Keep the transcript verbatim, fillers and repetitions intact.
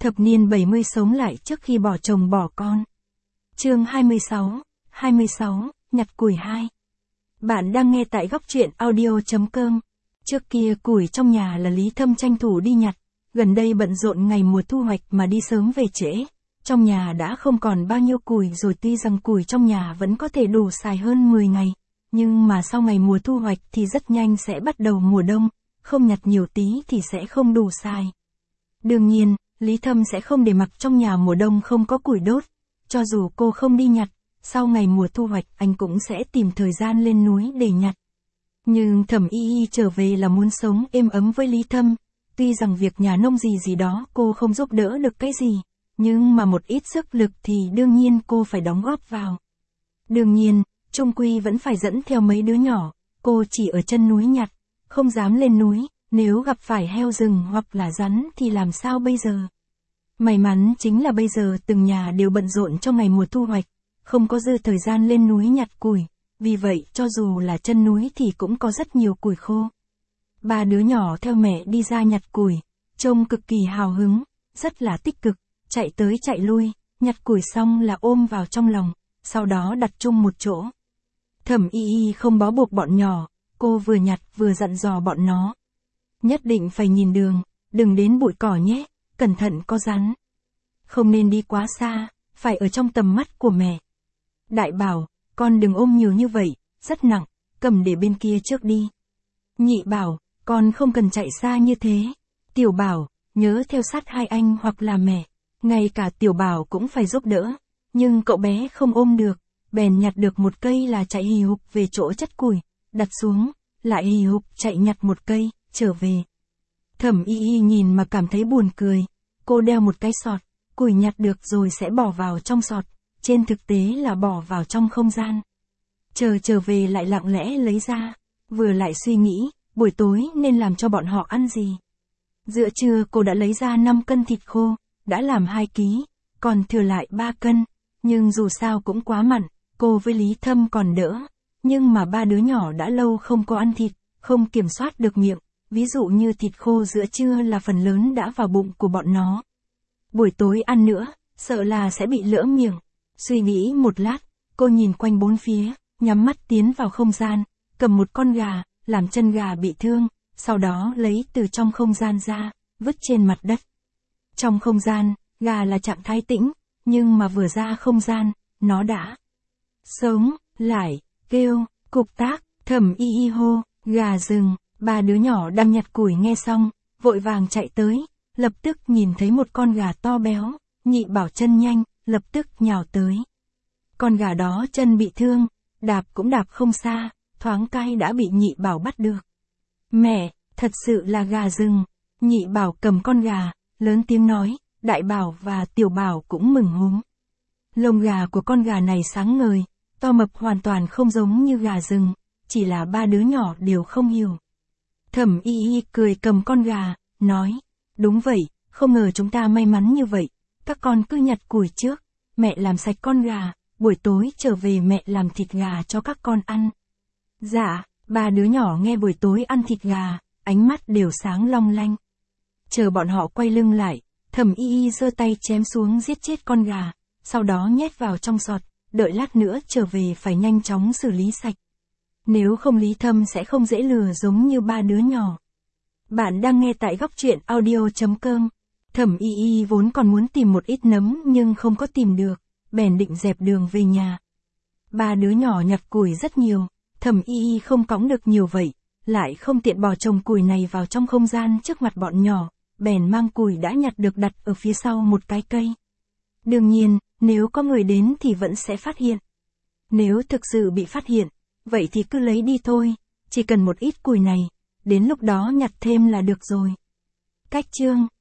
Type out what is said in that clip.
Thập niên bảy mươi sống lại trước khi bỏ chồng bỏ con. Chương hai mươi sáu, hai mươi sáu, nhặt củi hai. Bạn đang nghe tại góc truyện audio.com. Trước kia củi trong nhà là Lý Thâm tranh thủ đi nhặt, gần đây bận rộn ngày mùa thu hoạch mà đi sớm về trễ. Trong nhà đã không còn bao nhiêu củi rồi, tuy rằng củi trong nhà vẫn có thể đủ xài hơn mười ngày, nhưng mà sau ngày mùa thu hoạch thì rất nhanh sẽ bắt đầu mùa đông, không nhặt nhiều tí thì sẽ không đủ xài. Đương nhiên, Lý Thâm sẽ không để mặc trong nhà mùa đông không có củi đốt. Cho dù cô không đi nhặt, sau ngày mùa thu hoạch anh cũng sẽ tìm thời gian lên núi để nhặt. Nhưng Thẩm Y Y trở về là muốn sống êm ấm với Lý Thâm. Tuy rằng việc nhà nông gì gì đó cô không giúp đỡ được cái gì, nhưng mà một ít sức lực thì đương nhiên cô phải đóng góp vào. Đương nhiên, chung quy vẫn phải dẫn theo mấy đứa nhỏ, cô chỉ ở chân núi nhặt, không dám lên núi, nếu gặp phải heo rừng hoặc là rắn thì làm sao bây giờ? May mắn chính là bây giờ từng nhà đều bận rộn trong ngày mùa thu hoạch, không có dư thời gian lên núi nhặt củi, vì vậy cho dù là chân núi thì cũng có rất nhiều củi khô. Ba đứa nhỏ theo mẹ đi ra nhặt củi, trông cực kỳ hào hứng, rất là tích cực, chạy tới chạy lui, nhặt củi xong là ôm vào trong lòng, sau đó đặt chung một chỗ. Thẩm Y Y không bó buộc bọn nhỏ, cô vừa nhặt vừa dặn dò bọn nó. Nhất định phải nhìn đường, đừng đến bụi cỏ nhé, cẩn thận có rắn. Không nên đi quá xa, phải ở trong tầm mắt của mẹ. Đại bảo, con đừng ôm nhiều như vậy, rất nặng, cầm để bên kia trước đi. Nhị bảo, con không cần chạy xa như thế. Tiểu bảo, nhớ theo sát hai anh hoặc là mẹ. Ngay cả tiểu bảo cũng phải giúp đỡ. Nhưng cậu bé không ôm được, bèn nhặt được một cây là chạy hì hục về chỗ chất củi, đặt xuống, lại hì hục chạy nhặt một cây, trở về. Thẩm Y Y nhìn mà cảm thấy buồn cười. Cô đeo một cái sọt, củi nhặt được rồi sẽ bỏ vào trong sọt, trên thực tế là bỏ vào trong không gian. Chờ trở về lại lặng lẽ lấy ra, vừa lại suy nghĩ, buổi tối nên làm cho bọn họ ăn gì. Giữa trưa cô đã lấy ra năm cân thịt khô, đã làm hai ký, còn thừa lại ba cân, nhưng dù sao cũng quá mặn, cô với Lý Thâm còn đỡ, nhưng mà ba đứa nhỏ đã lâu không có ăn thịt, không kiểm soát được miệng, ví dụ như thịt khô giữa trưa là phần lớn đã vào bụng của bọn nó. Buổi tối ăn nữa, sợ là sẽ bị lỡ miệng. Suy nghĩ một lát, cô nhìn quanh bốn phía, nhắm mắt tiến vào không gian, cầm một con gà, làm chân gà bị thương, sau đó lấy từ trong không gian ra, vứt trên mặt đất. Trong không gian, gà là trạng thái tĩnh, nhưng mà vừa ra không gian, nó đã sống lại, kêu, cục tác. Thẩm Y Y hô, gà rừng. Ba đứa nhỏ đang nhặt củi nghe xong, vội vàng chạy tới, lập tức nhìn thấy một con gà to béo, nhị bảo chân nhanh, lập tức nhào tới. Con gà đó chân bị thương, đạp cũng đạp không xa, thoáng cái đã bị nhị bảo bắt được. Mẹ, thật sự là gà rừng. Nhị bảo cầm con gà, lớn tiếng nói, đại bảo và tiểu bảo cũng mừng húm. Lông gà của con gà này sáng ngời, to mập hoàn toàn không giống như gà rừng, chỉ là ba đứa nhỏ đều không hiểu. Thẩm Y Y cười cầm con gà, nói, đúng vậy, không ngờ chúng ta may mắn như vậy, các con cứ nhặt củi trước, mẹ làm sạch con gà, buổi tối trở về mẹ làm thịt gà cho các con ăn. Dạ, ba đứa nhỏ nghe buổi tối ăn thịt gà, ánh mắt đều sáng long lanh. Chờ bọn họ quay lưng lại, Thẩm Y Y giơ tay chém xuống giết chết con gà, sau đó nhét vào trong sọt, đợi lát nữa trở về phải nhanh chóng xử lý sạch. Nếu không Lý Thâm sẽ không dễ lừa giống như ba đứa nhỏ. Bạn đang nghe tại góc truyện audio.com. Thẩm Y Y vốn còn muốn tìm một ít nấm nhưng không có tìm được, bèn định dẹp đường về nhà. Ba đứa nhỏ nhặt củi rất nhiều, Thẩm Y Y không cõng được nhiều vậy, lại không tiện bỏ chồng củi này vào trong không gian trước mặt bọn nhỏ, bèn mang củi đã nhặt được đặt ở phía sau một cái cây. Đương nhiên, nếu có người đến thì vẫn sẽ phát hiện. Nếu thực sự bị phát hiện, vậy thì cứ lấy đi thôi, chỉ cần một ít củi này, đến lúc đó nhặt thêm là được rồi. Cách chương